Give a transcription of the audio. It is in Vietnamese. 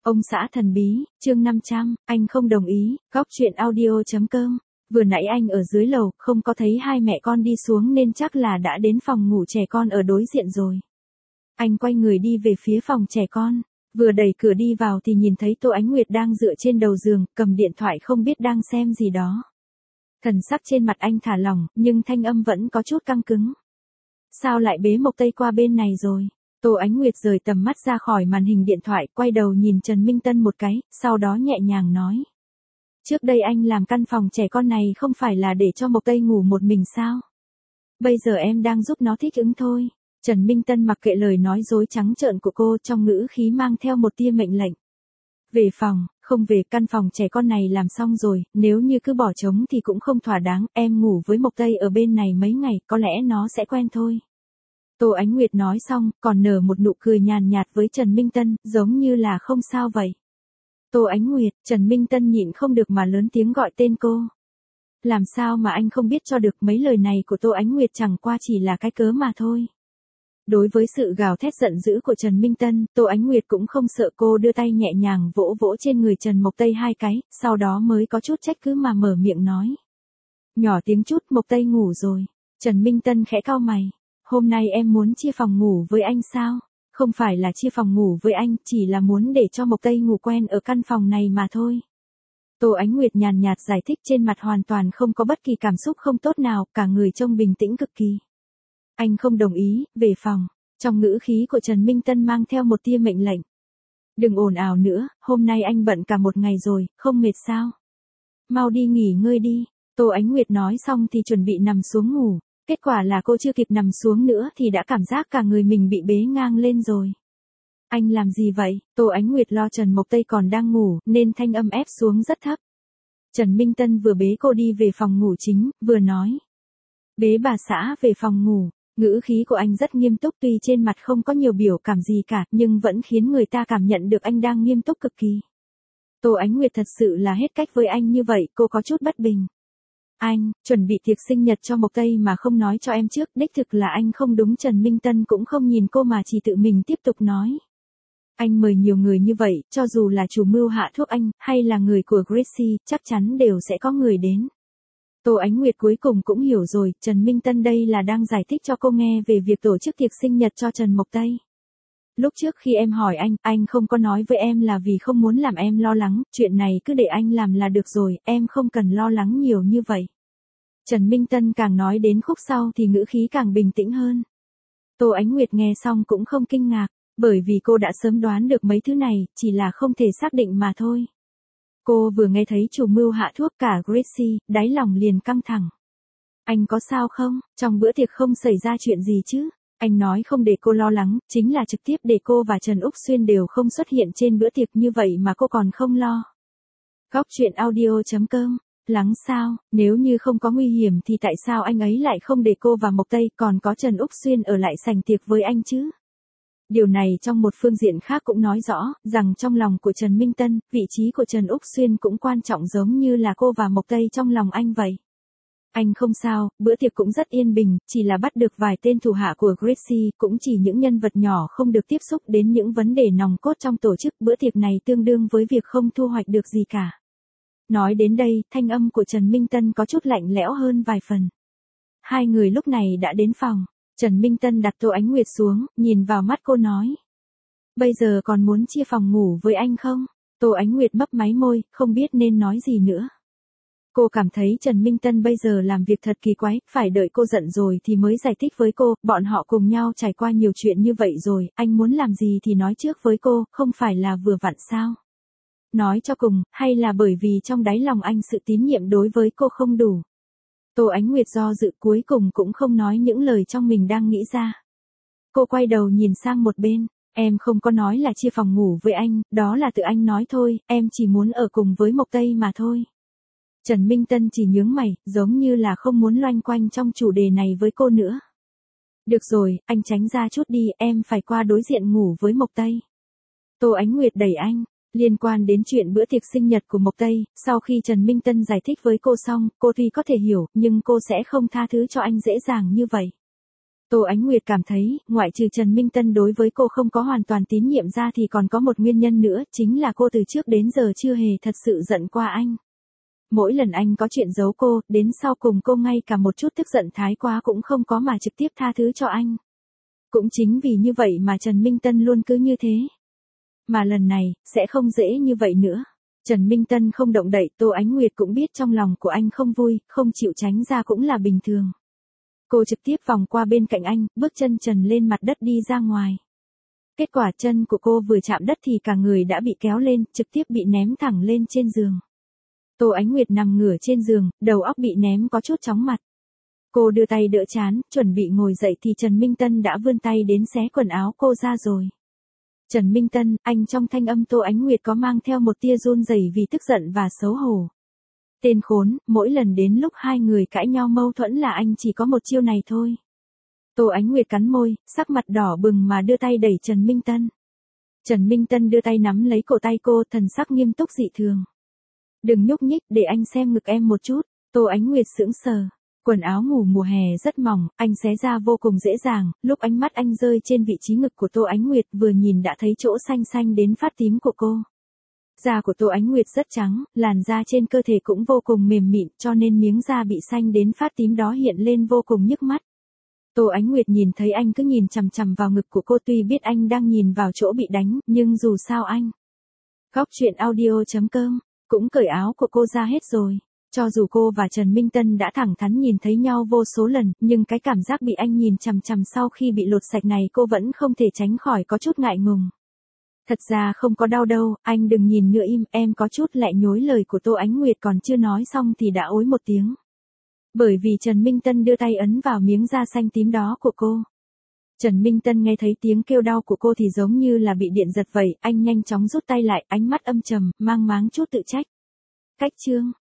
Ông xã thần bí, chương 500, anh không đồng ý, góc chuyện audio.com. Vừa nãy anh ở dưới lầu, không có thấy hai mẹ con đi xuống nên chắc là đã đến phòng ngủ trẻ con ở đối diện rồi. Anh quay người đi về phía phòng trẻ con, vừa đẩy cửa đi vào thì nhìn thấy Tô Ánh Nguyệt đang dựa trên đầu giường, cầm điện thoại không biết đang xem gì đó. Thần sắc trên mặt anh thả lỏng, nhưng thanh âm vẫn có chút căng cứng. Sao lại bế Mộc Tây qua bên này rồi? Tô Ánh Nguyệt rời tầm mắt ra khỏi màn hình điện thoại, quay đầu nhìn Trần Minh Tân một cái, sau đó nhẹ nhàng nói. Trước đây anh làm căn phòng trẻ con này không phải là để cho Mộc Tây ngủ một mình sao? Bây giờ em đang giúp nó thích ứng thôi. Trần Minh Tân mặc kệ lời nói dối trắng trợn của cô, trong ngữ khí mang theo một tia mệnh lệnh. Về phòng, không về, căn phòng trẻ con này làm xong rồi, nếu như cứ bỏ trống thì cũng không thỏa đáng, em ngủ với Mộc Tây ở bên này mấy ngày, có lẽ nó sẽ quen thôi. Tô Ánh Nguyệt nói xong, còn nở một nụ cười nhàn nhạt với Trần Minh Tân, giống như là không sao vậy. Tô Ánh Nguyệt, Trần Minh Tân nhịn không được mà lớn tiếng gọi tên cô. Làm sao mà anh không biết cho được, mấy lời này của Tô Ánh Nguyệt chẳng qua chỉ là cái cớ mà thôi. Đối với sự gào thét giận dữ của Trần Minh Tân, Tô Ánh Nguyệt cũng không sợ, cô đưa tay nhẹ nhàng vỗ vỗ trên người Trần Mộc Tây hai cái, sau đó mới có chút trách cứ mà mở miệng nói. Nhỏ tiếng chút, Mộc Tây ngủ rồi. Trần Minh Tân khẽ cau mày. Hôm nay em muốn chia phòng ngủ với anh sao? Không phải là chia phòng ngủ với anh, chỉ là muốn để cho Mộc Tây ngủ quen ở căn phòng này mà thôi. Tô Ánh Nguyệt nhàn nhạt giải thích, trên mặt hoàn toàn không có bất kỳ cảm xúc không tốt nào, cả người trông bình tĩnh cực kỳ. Anh không đồng ý, về phòng. Trong ngữ khí của Trần Minh Tân mang theo một tia mệnh lệnh. Đừng ồn ào nữa, hôm nay anh bận cả một ngày rồi, không mệt sao? Mau đi nghỉ ngơi đi. Tô Ánh Nguyệt nói xong thì chuẩn bị nằm xuống ngủ. Kết quả là cô chưa kịp nằm xuống nữa thì đã cảm giác cả người mình bị bế ngang lên rồi. Anh làm gì vậy? Tô Ánh Nguyệt lo Trần Mộc Tây còn đang ngủ, nên thanh âm ép xuống rất thấp. Trần Minh Tân vừa bế cô đi về phòng ngủ chính, vừa nói. Bế bà xã về phòng ngủ. Ngữ khí của anh rất nghiêm túc, tuy trên mặt không có nhiều biểu cảm gì cả, nhưng vẫn khiến người ta cảm nhận được anh đang nghiêm túc cực kỳ. Tô Ánh Nguyệt thật sự là hết cách với anh như vậy, cô có chút bất bình. Anh, chuẩn bị tiệc sinh nhật cho Mộc Tây mà không nói cho em trước, đích thực là anh không đúng. Trần Minh Tân cũng không nhìn cô mà chỉ tự mình tiếp tục nói. Anh mời nhiều người như vậy, cho dù là chủ mưu hạ thuốc anh, hay là người của Gracie, chắc chắn đều sẽ có người đến. Tô Ánh Nguyệt cuối cùng cũng hiểu rồi, Trần Minh Tân đây là đang giải thích cho cô nghe về việc tổ chức tiệc sinh nhật cho Trần Mộc Tây. Lúc trước khi em hỏi anh không có nói với em là vì không muốn làm em lo lắng, chuyện này cứ để anh làm là được rồi, em không cần lo lắng nhiều như vậy. Trần Minh Tân càng nói đến khúc sau thì ngữ khí càng bình tĩnh hơn. Tô Ánh Nguyệt nghe xong cũng không kinh ngạc, bởi vì cô đã sớm đoán được mấy thứ này, chỉ là không thể xác định mà thôi. Cô vừa nghe thấy chủ mưu hạ thuốc cả Gracie, đáy lòng liền căng thẳng. Anh có sao không? Trong bữa tiệc không xảy ra chuyện gì chứ? Anh nói không để cô lo lắng, chính là trực tiếp để cô và Trần Úc Xuyên đều không xuất hiện trên bữa tiệc, như vậy mà cô còn không lo. Góc chuyện audio.com. Lắng sao, nếu như không có nguy hiểm thì tại sao anh ấy lại không để cô và Mộc Tây còn có Trần Úc Xuyên ở lại sảnh tiệc với anh chứ? Điều này trong một phương diện khác cũng nói rõ, rằng trong lòng của Trần Minh Tân, vị trí của Trần Úc Xuyên cũng quan trọng giống như là cô và Mộc Tây trong lòng anh vậy. Anh không sao, bữa tiệc cũng rất yên bình, chỉ là bắt được vài tên thủ hạ của Gracie, cũng chỉ những nhân vật nhỏ không được tiếp xúc đến những vấn đề nòng cốt trong tổ chức, bữa tiệc này tương đương với việc không thu hoạch được gì cả. Nói đến đây, thanh âm của Trần Minh Tân có chút lạnh lẽo hơn vài phần. Hai người lúc này đã đến phòng. Trần Minh Tân đặt Tô Ánh Nguyệt xuống, nhìn vào mắt cô nói. Bây giờ còn muốn chia phòng ngủ với anh không? Tô Ánh Nguyệt mấp máy môi, không biết nên nói gì nữa. Cô cảm thấy Trần Minh Tân bây giờ làm việc thật kỳ quái, phải đợi cô giận rồi thì mới giải thích với cô, bọn họ cùng nhau trải qua nhiều chuyện như vậy rồi, anh muốn làm gì thì nói trước với cô, không phải là vừa vặn sao? Nói cho cùng, hay là bởi vì trong đáy lòng anh sự tín nhiệm đối với cô không đủ? Tô Ánh Nguyệt do dự cuối cùng cũng không nói những lời trong mình đang nghĩ ra. Cô quay đầu nhìn sang một bên, em không có nói là chia phòng ngủ với anh, đó là tự anh nói thôi, em chỉ muốn ở cùng với Mộc Tây mà thôi. Trần Minh Tân chỉ nhướng mày, giống như là không muốn loanh quanh trong chủ đề này với cô nữa. Được rồi, anh tránh ra chút đi, em phải qua đối diện ngủ với Mộc Tây. Tô Ánh Nguyệt đẩy anh. Liên quan đến chuyện bữa tiệc sinh nhật của Mộc Tây, sau khi Trần Minh Tân giải thích với cô xong, cô tuy có thể hiểu, nhưng cô sẽ không tha thứ cho anh dễ dàng như vậy. Tô Ánh Nguyệt cảm thấy, ngoại trừ Trần Minh Tân đối với cô không có hoàn toàn tín nhiệm ra thì còn có một nguyên nhân nữa, chính là cô từ trước đến giờ chưa hề thật sự giận qua anh. Mỗi lần anh có chuyện giấu cô, đến sau cùng cô ngay cả một chút tức giận thái quá cũng không có mà trực tiếp tha thứ cho anh. Cũng chính vì như vậy mà Trần Minh Tân luôn cứ như thế. Mà lần này, sẽ không dễ như vậy nữa. Trần Minh Tân không động đậy, Tô Ánh Nguyệt cũng biết trong lòng của anh không vui, không chịu tránh ra cũng là bình thường. Cô trực tiếp vòng qua bên cạnh anh, bước chân trần lên mặt đất đi ra ngoài. Kết quả chân của cô vừa chạm đất thì cả người đã bị kéo lên, trực tiếp bị ném thẳng lên trên giường. Tô Ánh Nguyệt nằm ngửa trên giường, đầu óc bị ném có chút chóng mặt. Cô đưa tay đỡ trán, chuẩn bị ngồi dậy thì Trần Minh Tân đã vươn tay đến xé quần áo cô ra rồi. Trần Minh Tân, anh trong thanh âm Tô Ánh Nguyệt có mang theo một tia run rẩy vì tức giận và xấu hổ. Tên khốn, mỗi lần đến lúc hai người cãi nhau mâu thuẫn là anh chỉ có một chiêu này thôi. Tô Ánh Nguyệt cắn môi, sắc mặt đỏ bừng mà đưa tay đẩy Trần Minh Tân. Trần Minh Tân đưa tay nắm lấy cổ tay cô, thần sắc nghiêm túc dị thường. Đừng nhúc nhích, để anh xem ngực em một chút. Tô Ánh Nguyệt sững sờ. Quần áo ngủ mùa hè rất mỏng, anh xé ra vô cùng dễ dàng, lúc ánh mắt anh rơi trên vị trí ngực của Tô Ánh Nguyệt vừa nhìn đã thấy chỗ xanh xanh đến phát tím của cô. Da của Tô Ánh Nguyệt rất trắng, làn da trên cơ thể cũng vô cùng mềm mịn cho nên miếng da bị xanh đến phát tím đó hiện lên vô cùng nhức mắt. Tô Ánh Nguyệt nhìn thấy anh cứ nhìn chằm chằm vào ngực của cô tuy biết anh đang nhìn vào chỗ bị đánh, nhưng dù sao anh. Góc truyện audio.com cũng cởi áo của cô ra hết rồi. Cho dù cô và Trần Minh Tân đã thẳng thắn nhìn thấy nhau vô số lần, nhưng cái cảm giác bị anh nhìn chằm chằm sau khi bị lột sạch này cô vẫn không thể tránh khỏi có chút ngại ngùng. Thật ra không có đau đâu, anh đừng nhìn nữa im, em có chút lại nhối lời của Tô Ánh Nguyệt còn chưa nói xong thì đã ối một tiếng. Bởi vì Trần Minh Tân đưa tay ấn vào miếng da xanh tím đó của cô. Trần Minh Tân nghe thấy tiếng kêu đau của cô thì giống như là bị điện giật vậy, anh nhanh chóng rút tay lại, ánh mắt âm trầm, mang máng chút tự trách. Cách chương